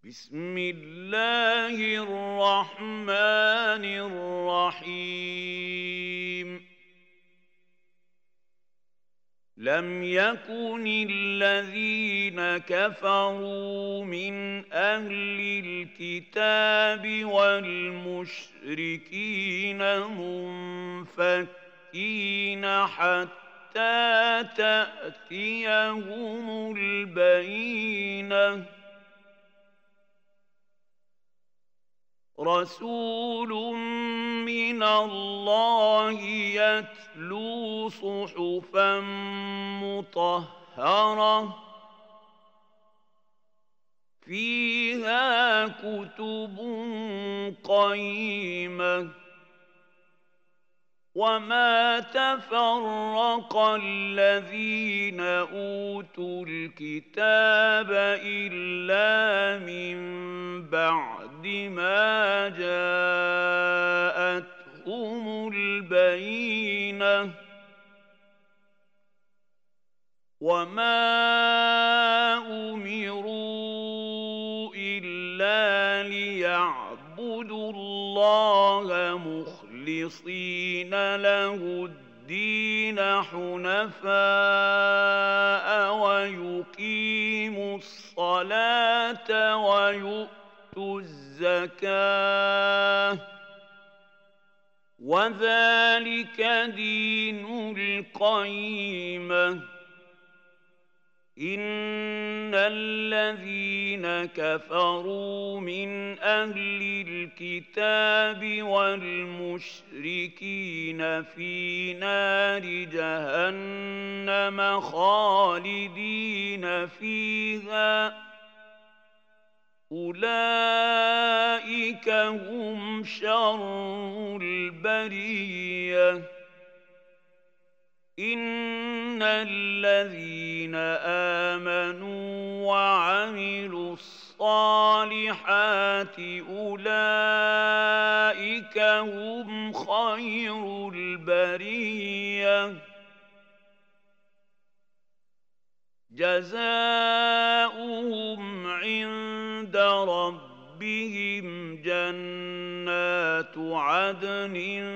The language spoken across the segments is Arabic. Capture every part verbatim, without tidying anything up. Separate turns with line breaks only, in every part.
بسم الله الرحمن الرحيم. لم يكن الذين كفروا من أهل الكتاب والمشركين منفكين حتى تأتيهم البينة. رسول من الله يتلو صحفا مطهرة فيها كتب قيمة. وما تفرق الذين أوتوا الكتاب إلا من بعد ما جاءتهم البينة. وما أمروا إلا ليعبدوا الله مخلصين له الدين حنفاء ويقيموا الصلاة ويؤتوا الزكاة وذلك دين القيمة. إن الذين كفروا من أهل الكتاب والمشركين في نار جهنم خالدين فيها أولئك هم شر البرية. إن الذين آمنوا وعملوا الصالحات أولئك هم خير البرية. جزاؤهم عند ربهم جنات عدن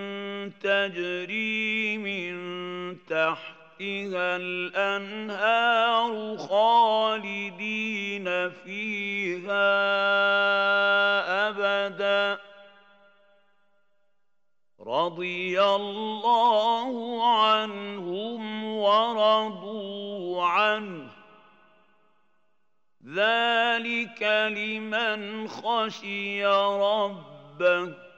تجري من تحتها الأنهار خالدين فيها أبدا. رضي الله عنهم ورضوا عنه ذلك لمن خشي ربه.